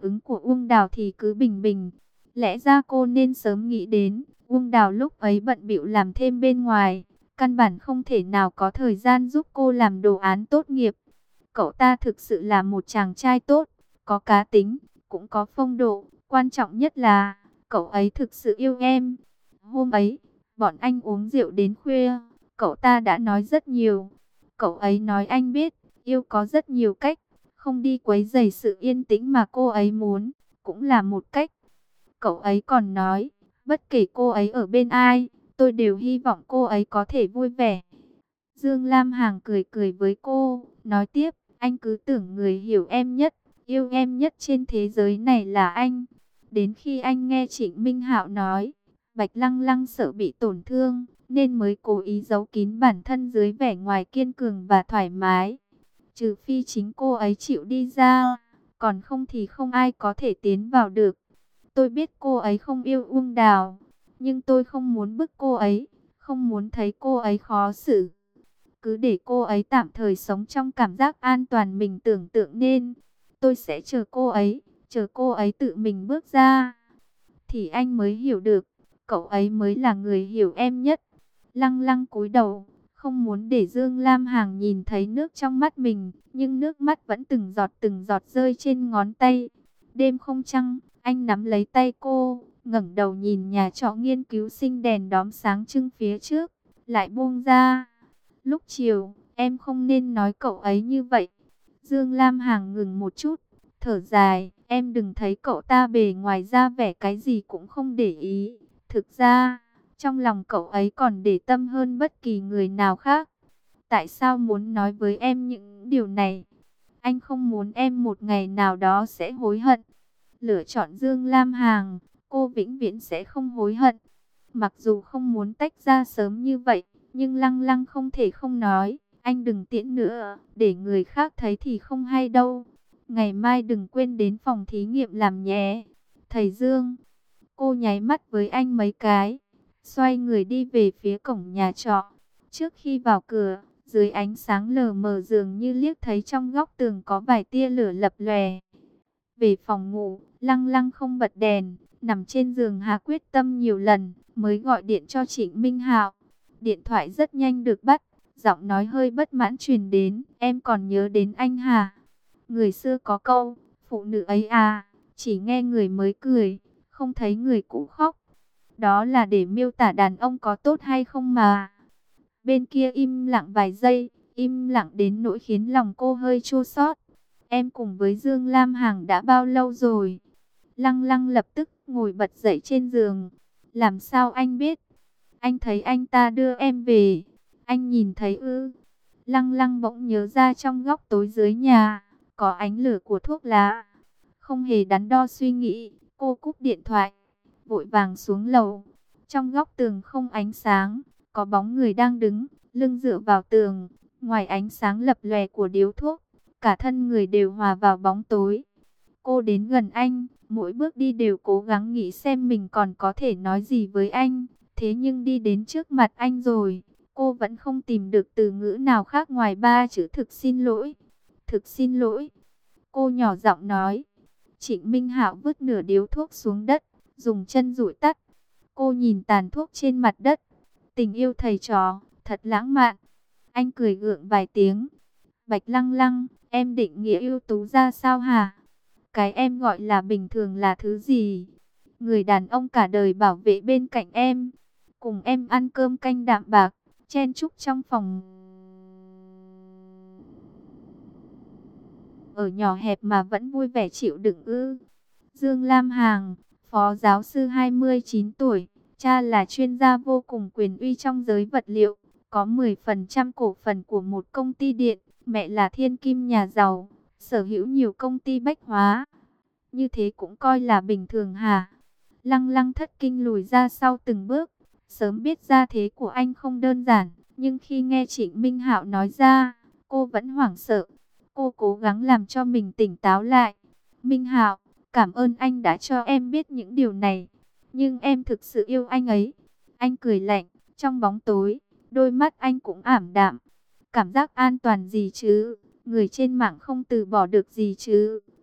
ứng của Uông Đào thì cứ bình bình. Lẽ ra cô nên sớm nghĩ đến, Uông Đào lúc ấy bận bịu làm thêm bên ngoài, căn bản không thể nào có thời gian giúp cô làm đồ án tốt nghiệp. Cậu ta thực sự là một chàng trai tốt, có cá tính, cũng có phong độ, quan trọng nhất là cậu ấy thực sự yêu em. Hôm ấy, bọn anh uống rượu đến khuya, cậu ta đã nói rất nhiều. Cậu ấy nói anh biết, yêu có rất nhiều cách, không đi quấy rầy sự yên tĩnh mà cô ấy muốn, cũng là một cách. Cậu ấy còn nói, bất kể cô ấy ở bên ai, tôi đều hy vọng cô ấy có thể vui vẻ. Dương Lam Hằng cười cười với cô, nói tiếp, anh cứ tưởng người hiểu em nhất, yêu em nhất trên thế giới này là anh. Đến khi anh nghe Trịnh Minh Hạo nói, Bạch Lăng Lăng sợ bị tổn thương, nên mới cố ý giấu kín bản thân dưới vẻ ngoài kiên cường và thoải mái. Trừ phi chính cô ấy chịu đi ra, còn không thì không ai có thể tiến vào được. Tôi biết cô ấy không yêu Uông Đào, nhưng tôi không muốn bức cô ấy, không muốn thấy cô ấy khó xử. Cứ để cô ấy tạm thời sống trong cảm giác an toàn mình tưởng tượng nên. Tôi sẽ chờ cô ấy, chờ cô ấy tự mình bước ra. Thì anh mới hiểu được, cậu ấy mới là người hiểu em nhất. Lăng Lăng cúi đầu, không muốn để Dương Lam Hằng nhìn thấy nước trong mắt mình, nhưng nước mắt vẫn từng giọt từng giọt rơi trên ngón tay. Đêm không trăng, anh nắm lấy tay cô, ngẩng đầu nhìn nhà trọ nghiên cứu sinh đèn đóm sáng trưng phía trước, lại buông ra. Lúc chiều, em không nên nói cậu ấy như vậy. Dương Lam Hằng ngừng một chút, thở dài, em đừng thấy cậu ta bề ngoài ra vẻ cái gì cũng không để ý. Thực ra, trong lòng cậu ấy còn để tâm hơn bất kỳ người nào khác. Tại sao muốn nói với em những điều này? Anh không muốn em một ngày nào đó sẽ hối hận. Lựa chọn Dương Lam Hằng, cô vĩnh viễn sẽ không hối hận. Mặc dù không muốn tách ra sớm như vậy, nhưng Lăng Lăng không thể không nói. Anh đừng tiễn nữa, để người khác thấy thì không hay đâu. Ngày mai đừng quên đến phòng thí nghiệm làm nhé. Thầy Dương, cô nháy mắt với anh mấy cái, xoay người đi về phía cổng nhà trọ. Trước khi vào cửa, dưới ánh sáng lờ mờ dường như liếc thấy trong góc tường có vài tia lửa lập lòe. Về phòng ngủ, Lăng Lăng không bật đèn, nằm trên giường hà quyết tâm nhiều lần, mới gọi điện cho Trịnh Minh Hạo. Điện thoại rất nhanh được bắt, giọng nói hơi bất mãn truyền đến, em còn nhớ đến anh hả? Người xưa có câu, phụ nữ ấy à, chỉ nghe người mới cười, không thấy người cũ khóc. Đó là để miêu tả đàn ông có tốt hay không mà. Bên kia im lặng vài giây, im lặng đến nỗi khiến lòng cô hơi chua xót. Em cùng với Dương Lam Hằng đã bao lâu rồi? Lăng Lăng lập tức ngồi bật dậy trên giường. Làm sao anh biết? Anh thấy anh ta đưa em về. Anh nhìn thấy ư? Lăng Lăng bỗng nhớ ra trong góc tối dưới nhà, có ánh lửa của thuốc lá. Không hề đắn đo suy nghĩ, cô cúp điện thoại, vội vàng xuống lầu. Trong góc tường không ánh sáng, có bóng người đang đứng, lưng dựa vào tường. Ngoài ánh sáng lập lòe của điếu thuốc, cả thân người đều hòa vào bóng tối. Cô đến gần anh, mỗi bước đi đều cố gắng nghĩ xem mình còn có thể nói gì với anh. Thế nhưng đi đến trước mặt anh rồi, cô vẫn không tìm được từ ngữ nào khác ngoài ba chữ thực xin lỗi. Thực xin lỗi. Cô nhỏ giọng nói. Trịnh Minh Hạo vứt nửa điếu thuốc xuống đất, dùng chân dụi tắt. Cô nhìn tàn thuốc trên mặt đất. Tình yêu thầy trò, thật lãng mạn. Anh cười gượng vài tiếng. Bạch Lăng Lăng, em định nghĩa ưu tú ra sao hả? Cái em gọi là bình thường là thứ gì? Người đàn ông cả đời bảo vệ bên cạnh em, cùng em ăn cơm canh đạm bạc, chen chúc trong phòng ở nhỏ hẹp mà vẫn vui vẻ chịu đựng ư? Dương Lam Hằng, phó giáo sư hai mươi chín tuổi, cha là chuyên gia vô cùng quyền uy trong giới vật liệu, có mười phần trăm cổ phần của một công ty điện, mẹ là thiên kim nhà giàu, sở hữu nhiều công ty bách hóa. Như thế cũng coi là bình thường hả? Lăng Lăng thất kinh lùi ra sau từng bước, sớm biết ra thế của anh không đơn giản, nhưng khi nghe Trịnh Minh Hạo nói ra, cô vẫn hoảng sợ. Cô cố gắng làm cho mình tỉnh táo lại. Minh Hạo, cảm ơn anh đã cho em biết những điều này, nhưng em thực sự yêu anh ấy. Anh cười lạnh, trong bóng tối, đôi mắt anh cũng ảm đạm. Cảm giác an toàn gì chứ? Người trên mạng không từ bỏ được gì chứ?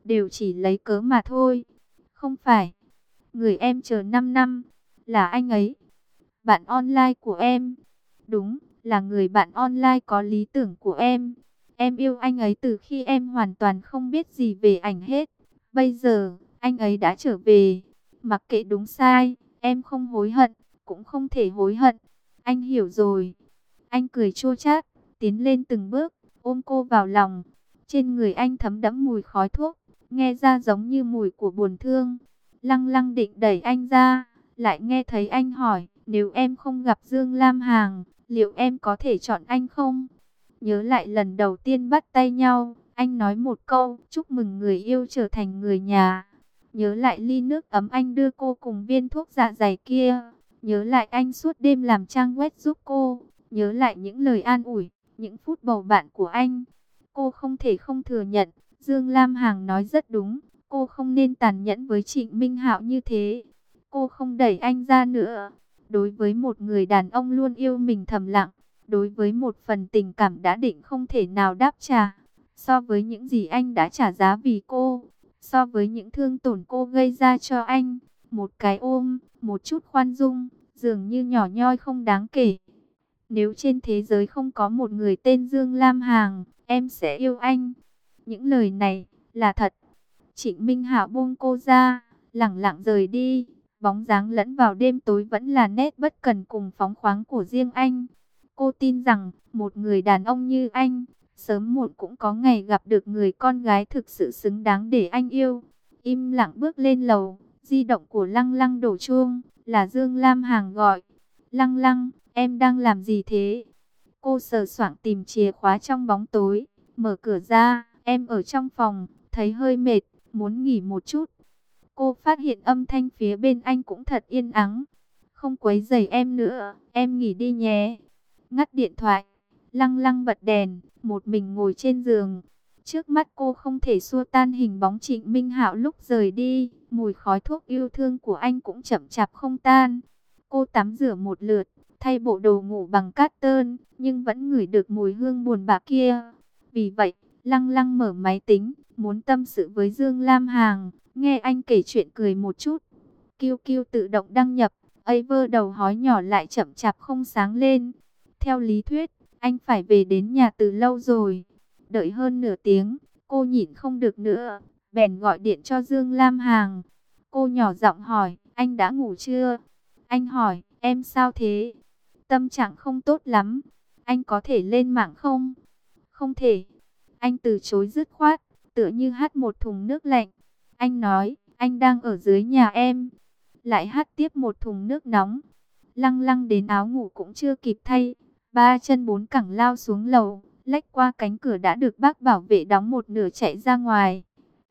đều chỉ lấy cớ mà thôi. Không phải, người em chờ năm năm, là anh ấy. Bạn online của em, đúng, là người bạn online có lý tưởng của em. Em yêu anh ấy từ khi em hoàn toàn không biết gì về ảnh hết. Bây giờ, anh ấy đã trở về. Mặc kệ đúng sai, em không hối hận, cũng không thể hối hận. Anh hiểu rồi. Anh cười chua chát, tiến lên từng bước, ôm cô vào lòng. Trên người anh thấm đẫm mùi khói thuốc, nghe ra giống như mùi của buồn thương. Lăng Lăng định đẩy anh ra, lại nghe thấy anh hỏi, nếu em không gặp Dương Lam Hằng, liệu em có thể chọn anh không? Nhớ lại lần đầu tiên bắt tay nhau, anh nói một câu, chúc mừng người yêu trở thành người nhà. Nhớ lại ly nước ấm anh đưa cô cùng viên thuốc dạ dày kia. Nhớ lại anh suốt đêm làm trang web giúp cô. Nhớ lại những lời an ủi, những phút bầu bạn của anh. Cô không thể không thừa nhận, Dương Lam Hằng nói rất đúng. Cô không nên tàn nhẫn với Trịnh Minh Hạo như thế. Cô không đẩy anh ra nữa. Đối với một người đàn ông luôn yêu mình thầm lặng, đối với một phần tình cảm đã định không thể nào đáp trả, so với những gì anh đã trả giá vì cô, so với những thương tổn cô gây ra cho anh, một cái ôm, một chút khoan dung, dường như nhỏ nhoi không đáng kể. Nếu trên thế giới không có một người tên Dương Lam Hằng, em sẽ yêu anh. Những lời này là thật. Trịnh Minh Hạo buông cô ra, lẳng lặng rời đi. Bóng dáng lẫn vào đêm tối vẫn là nét bất cần cùng phóng khoáng của riêng anh. Cô tin rằng, một người đàn ông như anh, sớm muộn cũng có ngày gặp được người con gái thực sự xứng đáng để anh yêu. Im lặng bước lên lầu, di động của Lăng Lăng đổ chuông, là Dương Lam Hằng gọi. Lăng Lăng, em đang làm gì thế? Cô sờ soạng tìm chìa khóa trong bóng tối, mở cửa ra, em ở trong phòng, thấy hơi mệt, muốn nghỉ một chút. Cô phát hiện âm thanh phía bên anh cũng thật yên ắng. Không quấy rầy em nữa, em nghỉ đi nhé. Ngắt điện thoại, Lăng Lăng bật đèn, một mình ngồi trên giường. Trước mắt cô không thể xua tan hình bóng Trịnh Minh Hạo lúc rời đi. Mùi khói thuốc yêu thương của anh cũng chậm chạp không tan. Cô tắm rửa một lượt, thay bộ đồ ngủ bằng cát tơn, nhưng vẫn ngửi được mùi hương buồn bã kia. Vì vậy, Lăng Lăng mở máy tính, muốn tâm sự với Dương Lam Hằng, nghe anh kể chuyện cười một chút. Kiu Kiu tự động đăng nhập, Aver đầu hói nhỏ lại chậm chạp không sáng lên. Theo lý thuyết, anh phải về đến nhà từ lâu rồi. Đợi hơn nửa tiếng, cô nhịn không được nữa, bèn gọi điện cho Dương Lam Hằng. Cô nhỏ giọng hỏi, anh đã ngủ chưa? Anh hỏi, em sao thế? Tâm trạng không tốt lắm. Anh có thể lên mạng không? Không thể. Anh từ chối dứt khoát, tựa như hắt một thùng nước lạnh. Anh nói, anh đang ở dưới nhà em. Lại hắt tiếp một thùng nước nóng. Lăng Lăng đến áo ngủ cũng chưa kịp thay. Ba chân bốn cẳng lao xuống lầu, lách qua cánh cửa đã được bác bảo vệ đóng một nửa chạy ra ngoài.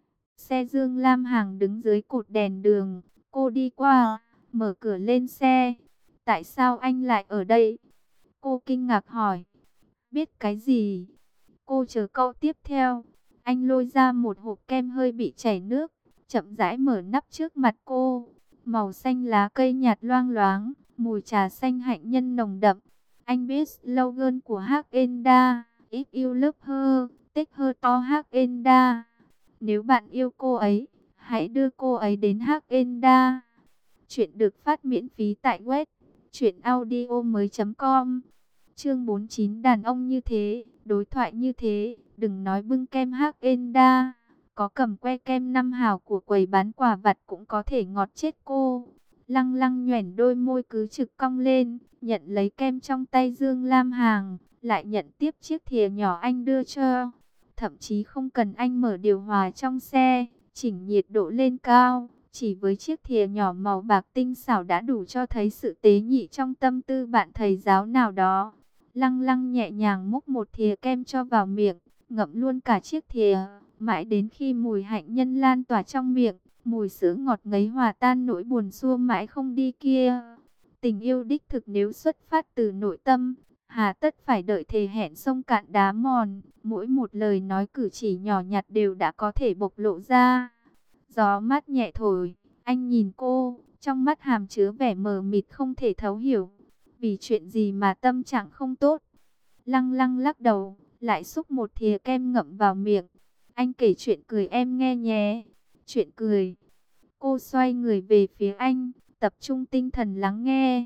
Xe Dương Lam Hằng đứng dưới cột đèn đường. Cô đi qua, mở cửa lên xe. Tại sao anh lại ở đây? Cô kinh ngạc hỏi. Biết cái gì? Cô chờ câu tiếp theo. Anh lôi ra một hộp kem hơi bị chảy nước, chậm rãi mở nắp trước mặt cô. Màu xanh lá cây nhạt loang loáng, mùi trà xanh hạnh nhân nồng đậm. Anh biết slogan của Haagen-Dazs, If you love her, take her to Haagen-Dazs. Nếu bạn yêu cô ấy, hãy đưa cô ấy đến Haagen-Dazs. Chuyện được phát miễn phí tại web truyện audio mới chấm com. Chương bốn mươi chín, đàn ông như thế, đối thoại như thế, đừng nói bưng kem Haagen-Dazs, có cầm que kem năm hào của quầy bán quà vặt cũng có thể ngọt chết cô. Lăng Lăng nhoẻn đôi môi cứ trực cong lên, nhận lấy kem trong tay Dương Lam Hằng, lại nhận tiếp chiếc thìa nhỏ anh đưa cho. Thậm chí không cần anh mở điều hòa trong xe, chỉnh nhiệt độ lên cao, chỉ với chiếc thìa nhỏ màu bạc tinh xảo đã đủ cho thấy sự tế nhị trong tâm tư bạn thầy giáo nào đó. Lăng Lăng nhẹ nhàng múc một thìa kem cho vào miệng, ngậm luôn cả chiếc thìa, mãi đến khi mùi hạnh nhân lan tỏa trong miệng, mùi sữa ngọt ngấy hòa tan nỗi buồn xua mãi không đi kia. Tình yêu đích thực nếu xuất phát từ nội tâm, hà tất phải đợi thề hẹn sông cạn đá mòn, mỗi một lời nói cử chỉ nhỏ nhặt đều đã có thể bộc lộ ra. Gió mát nhẹ thổi, anh nhìn cô, trong mắt hàm chứa vẻ mờ mịt không thể thấu hiểu. Vì chuyện gì mà tâm trạng không tốt? Lăng Lăng lắc đầu, lại xúc một thìa kem ngậm vào miệng. Anh kể chuyện cười em nghe nhé. Chuyện cười. Cô xoay người về phía anh, tập trung tinh thần lắng nghe.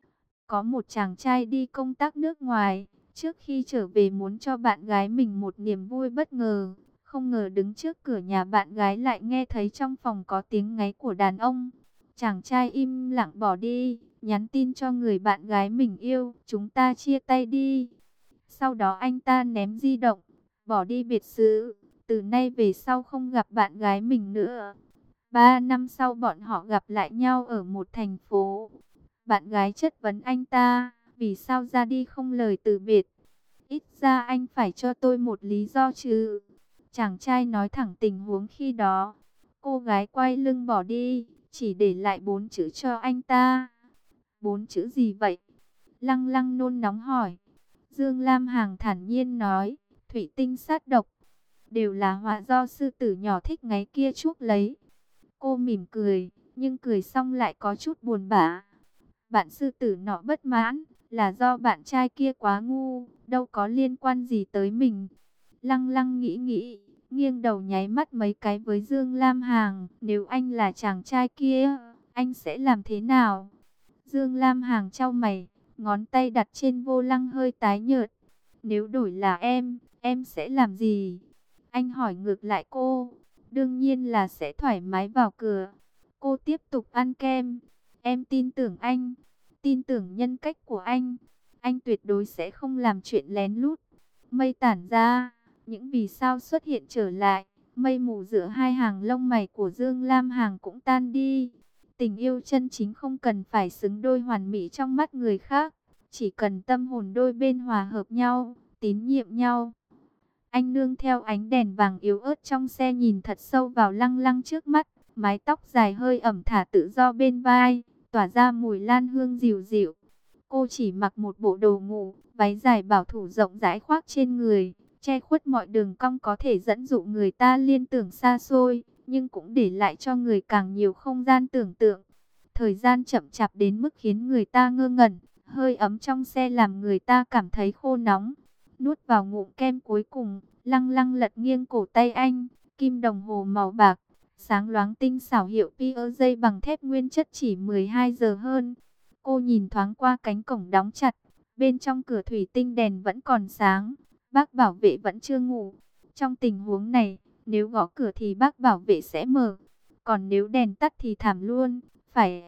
Có một chàng trai đi công tác nước ngoài, trước khi trở về muốn cho bạn gái mình một niềm vui bất ngờ. Không ngờ đứng trước cửa nhà bạn gái lại nghe thấy trong phòng có tiếng ngáy của đàn ông. Chàng trai im lặng bỏ đi, nhắn tin cho người bạn gái mình yêu, chúng ta chia tay đi. Sau đó anh ta ném di động, bỏ đi biệt xứ, từ nay về sau không gặp bạn gái mình nữa. Ba năm sau bọn họ gặp lại nhau ở một thành phố. Bạn gái chất vấn anh ta, vì sao ra đi không lời từ biệt. Ít ra anh phải cho tôi một lý do chứ. Chàng trai nói thẳng tình huống khi đó. Cô gái quay lưng bỏ đi, chỉ để lại bốn chữ cho anh ta. Bốn chữ gì vậy? Lăng Lăng nôn nóng hỏi. Dương Lam Hằng thản nhiên nói, thủy tinh sát độc. Đều là họa do sư tử nhỏ thích ngáy kia chuốc lấy. Cô mỉm cười, nhưng cười xong lại có chút buồn bã. Bạn sư tử nọ bất mãn, là do bạn trai kia quá ngu, đâu có liên quan gì tới mình. Lăng Lăng nghĩ nghĩ, nghiêng đầu nháy mắt mấy cái với Dương Lam Hằng. Nếu anh là chàng trai kia, anh sẽ làm thế nào? Dương Lam Hằng chau mày, ngón tay đặt trên vô lăng hơi tái nhợt. Nếu đổi là em, em sẽ làm gì? Anh hỏi ngược lại cô. Đương nhiên là sẽ thoải mái vào cửa. Cô tiếp tục ăn kem. Em tin tưởng anh, tin tưởng nhân cách của anh. Anh tuyệt đối sẽ không làm chuyện lén lút. Mây tản ra, những vì sao xuất hiện trở lại. Mây mù giữa hai hàng lông mày của Dương Lam Hằng cũng tan đi. Tình yêu chân chính không cần phải xứng đôi hoàn mỹ trong mắt người khác. Chỉ cần tâm hồn đôi bên hòa hợp nhau, tín nhiệm nhau. Anh nương theo ánh đèn vàng yếu ớt trong xe nhìn thật sâu vào Lăng Lăng trước mắt. Mái tóc dài hơi ẩm thả tự do bên vai, tỏa ra mùi lan hương dịu dịu. Cô chỉ mặc một bộ đồ ngủ, váy dài bảo thủ rộng rãi khoác trên người, che khuất mọi đường cong có thể dẫn dụ người ta liên tưởng xa xôi, nhưng cũng để lại cho người càng nhiều không gian tưởng tượng. Thời gian chậm chạp đến mức khiến người ta ngơ ngẩn, hơi ấm trong xe làm người ta cảm thấy khô nóng. Nuốt vào ngụm kem cuối cùng, Lăng Lăng lật nghiêng cổ tay anh, kim đồng hồ màu bạc, sáng loáng tinh xảo hiệu Piaget bằng thép nguyên chất chỉ mười hai giờ hơn. Cô nhìn thoáng qua cánh cổng đóng chặt, bên trong cửa thủy tinh đèn vẫn còn sáng, bác bảo vệ vẫn chưa ngủ. Trong tình huống này, nếu gõ cửa thì bác bảo vệ sẽ mở, còn nếu đèn tắt thì thảm luôn, phải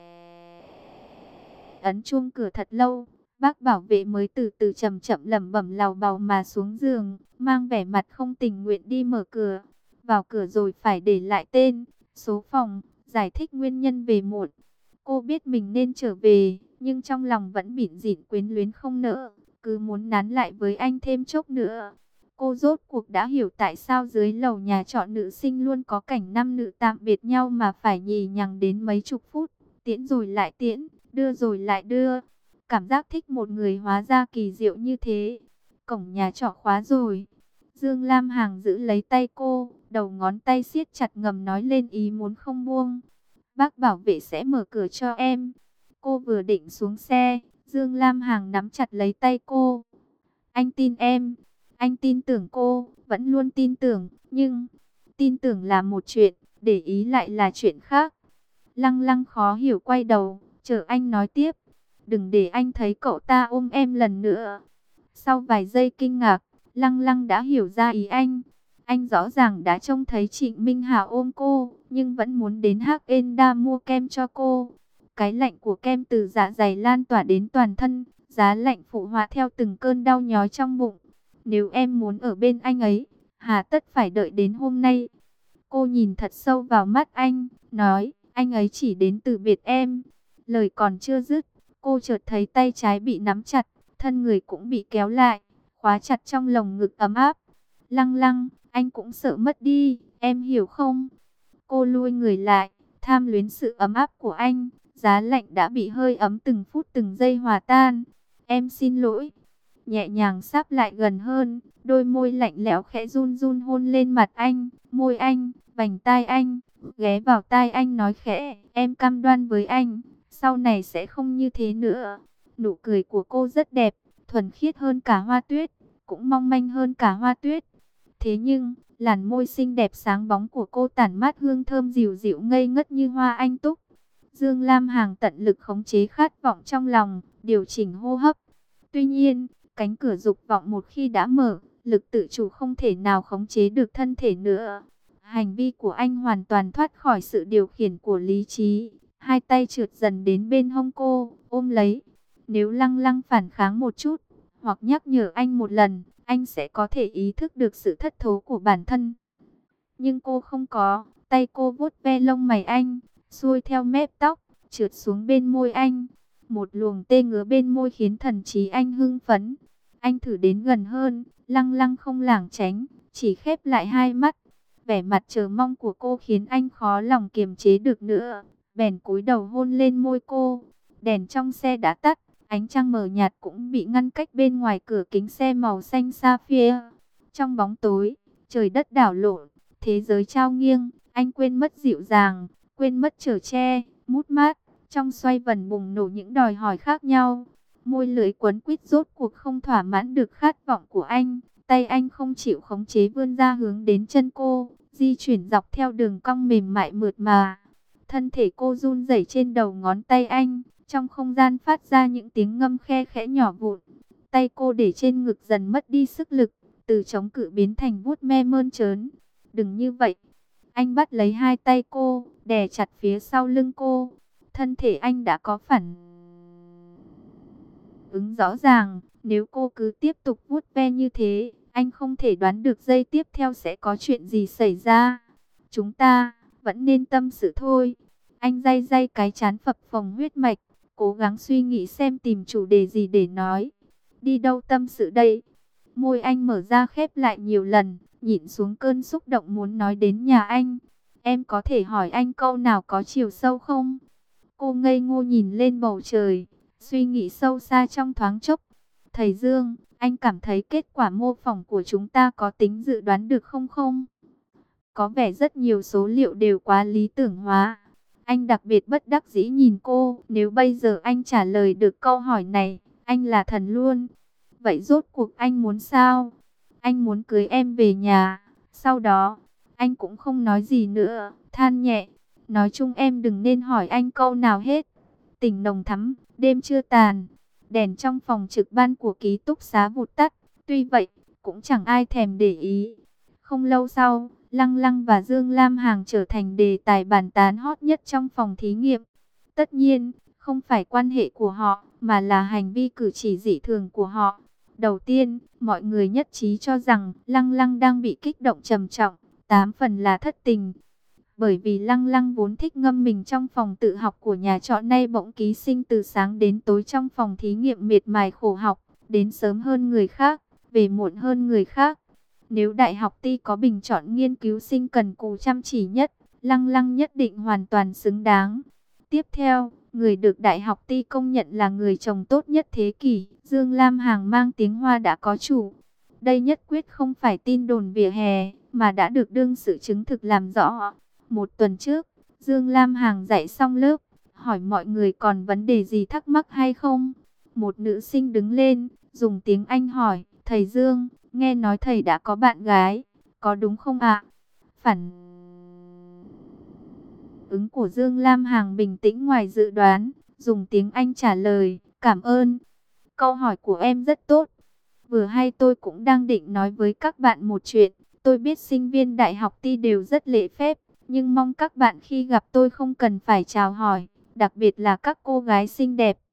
ấn chuông cửa thật lâu. Bác bảo vệ mới từ từ chậm chậm lẩm bẩm lào bào mà xuống giường, mang vẻ mặt không tình nguyện đi mở cửa. Vào cửa rồi phải để lại tên, số phòng, giải thích nguyên nhân về muộn. Cô biết mình nên trở về, nhưng trong lòng vẫn bủn rỉn quyến luyến không nỡ, cứ muốn nán lại với anh thêm chốc nữa. Cô rốt cuộc đã hiểu tại sao dưới lầu nhà trọ nữ sinh luôn có cảnh nam nữ tạm biệt nhau mà phải nhì nhằng đến mấy chục phút, tiễn rồi lại tiễn, đưa rồi lại đưa. Cảm giác thích một người hóa ra kỳ diệu như thế. Cổng nhà trọ khóa rồi. Dương Lam Hằng giữ lấy tay cô, đầu ngón tay siết chặt ngầm nói lên ý muốn không buông. Bác bảo vệ sẽ mở cửa cho em. Cô vừa định xuống xe, Dương Lam Hằng nắm chặt lấy tay cô. Anh tin em, anh tin tưởng cô, vẫn luôn tin tưởng, nhưng tin tưởng là một chuyện, để ý lại là chuyện khác. Lăng Lăng khó hiểu quay đầu, chờ anh nói tiếp. Đừng để anh thấy cậu ta ôm em lần nữa. Sau vài giây kinh ngạc, Lăng Lăng đã hiểu ra ý anh. Anh rõ ràng đã trông thấy Trịnh Minh Hà ôm cô, nhưng vẫn muốn đến Hắc-Enda mua kem cho cô. Cái lạnh của kem từ dạ dày lan tỏa đến toàn thân, giá lạnh phụ họa theo từng cơn đau nhói trong bụng. Nếu em muốn ở bên anh ấy, hà tất phải đợi đến hôm nay. Cô nhìn thật sâu vào mắt anh, nói, anh ấy chỉ đến từ biệt em. Lời còn chưa dứt, cô chợt thấy tay trái bị nắm chặt, thân người cũng bị kéo lại, khóa chặt trong lồng ngực ấm áp. Lăng Lăng, anh cũng sợ mất đi, em hiểu không? Cô lui người lại, tham luyến sự ấm áp của anh, giá lạnh đã bị hơi ấm từng phút từng giây hòa tan. Em xin lỗi. Nhẹ nhàng sáp lại gần hơn, đôi môi lạnh lẽo khẽ run run hôn lên mặt anh, môi anh, vành tai anh, ghé vào tai anh nói khẽ, em cam đoan với anh, sau này sẽ không như thế nữa. Nụ cười của cô rất đẹp, thuần khiết hơn cả hoa tuyết, cũng mong manh hơn cả hoa tuyết. Thế nhưng, làn môi xinh đẹp sáng bóng của cô tản mát hương thơm dịu dịu ngây ngất như hoa anh túc. Dương Lam Hằng tận lực khống chế khát vọng trong lòng, điều chỉnh hô hấp. Tuy nhiên, cánh cửa dục vọng một khi đã mở, lực tự chủ không thể nào khống chế được thân thể nữa. Hành vi của anh hoàn toàn thoát khỏi sự điều khiển của lý trí. Hai tay trượt dần đến bên hông cô, ôm lấy. Nếu Lăng Lăng phản kháng một chút, hoặc nhắc nhở anh một lần, anh sẽ có thể ý thức được sự thất thố của bản thân. Nhưng cô không có, tay cô vuốt ve lông mày anh, xuôi theo mép tóc, trượt xuống bên môi anh. Một luồng tê ngứa bên môi khiến thần trí anh hưng phấn. Anh thử đến gần hơn, Lăng Lăng không lảng tránh, chỉ khép lại hai mắt. Vẻ mặt chờ mong của cô khiến anh khó lòng kiềm chế được nữa, bèn cúi đầu hôn lên môi cô. Đèn trong xe đã tắt, ánh trăng mờ nhạt cũng bị ngăn cách bên ngoài cửa kính xe màu xanh sapphire. Trong bóng tối, trời đất đảo lộn, thế giới trao nghiêng, anh quên mất dịu dàng, quên mất chở che, mút mát, trong xoay vần bùng nổ những đòi hỏi khác nhau. Môi lưỡi quấn quýt rốt cuộc không thỏa mãn được khát vọng của anh, tay anh không chịu khống chế vươn ra hướng đến chân cô, di chuyển dọc theo đường cong mềm mại mượt mà. Thân thể cô run rẩy trên đầu ngón tay anh, trong không gian phát ra những tiếng ngâm khe khẽ nhỏ vụn. Tay cô để trên ngực dần mất đi sức lực, từ chống cự biến thành vuốt me mơn trớn. Đừng như vậy. Anh bắt lấy hai tay cô, đè chặt phía sau lưng cô. Thân thể anh đã có phản ứng rõ ràng, nếu cô cứ tiếp tục vuốt ve như thế, anh không thể đoán được giây tiếp theo sẽ có chuyện gì xảy ra. Chúng ta vẫn nên tâm sự thôi. Anh day day cái trán phập phồng huyết mạch, cố gắng suy nghĩ xem tìm chủ đề gì để nói. Đi đâu tâm sự đây? Môi anh mở ra khép lại nhiều lần, nhịn xuống cơn xúc động muốn nói đến nhà anh. Em có thể hỏi anh câu nào có chiều sâu không? Cô ngây ngô nhìn lên bầu trời, suy nghĩ sâu xa trong thoáng chốc. Thầy Dương, anh cảm thấy kết quả mô phỏng của chúng ta có tính dự đoán được không không? Có vẻ rất nhiều số liệu đều quá lý tưởng hóa. Anh đặc biệt bất đắc dĩ nhìn cô. Nếu bây giờ anh trả lời được câu hỏi này, anh là thần luôn. Vậy rốt cuộc anh muốn sao? Anh muốn cưới em về nhà. Sau đó, anh cũng không nói gì nữa, than nhẹ. Nói chung em đừng nên hỏi anh câu nào hết. Tình nồng thắm, đêm chưa tàn. Đèn trong phòng trực ban của ký túc xá vụt tắt. Tuy vậy, cũng chẳng ai thèm để ý. Không lâu sau, Lăng Lăng và Dương Lam Hằng trở thành đề tài bàn tán hot nhất trong phòng thí nghiệm. Tất nhiên, không phải quan hệ của họ, mà là hành vi cử chỉ dị thường của họ. Đầu tiên, mọi người nhất trí cho rằng Lăng Lăng đang bị kích động trầm trọng, tám phần là thất tình. Bởi vì Lăng Lăng vốn thích ngâm mình trong phòng tự học của nhà trọ, nay bỗng ký sinh từ sáng đến tối trong phòng thí nghiệm miệt mài khổ học, đến sớm hơn người khác, về muộn hơn người khác. Nếu đại học Ty có bình chọn nghiên cứu sinh cần cù chăm chỉ nhất, Lăng Lăng nhất định hoàn toàn xứng đáng. Tiếp theo, người được đại học Ty công nhận là người chồng tốt nhất thế kỷ, Dương Lam Hằng mang tiếng Hoa đã có chủ. Đây nhất quyết không phải tin đồn vỉa hè, mà đã được đương sự chứng thực làm rõ. Một tuần trước, Dương Lam Hằng dạy xong lớp, hỏi mọi người còn vấn đề gì thắc mắc hay không. Một nữ sinh đứng lên, dùng tiếng Anh hỏi, thầy Dương, nghe nói thầy đã có bạn gái, có đúng không ạ? Phản ứng của Dương Lam Hằng bình tĩnh ngoài dự đoán, dùng tiếng Anh trả lời, cảm ơn. Câu hỏi của em rất tốt. Vừa hay tôi cũng đang định nói với các bạn một chuyện. Tôi biết sinh viên đại học Ty đều rất lễ phép, nhưng mong các bạn khi gặp tôi không cần phải chào hỏi, đặc biệt là các cô gái xinh đẹp.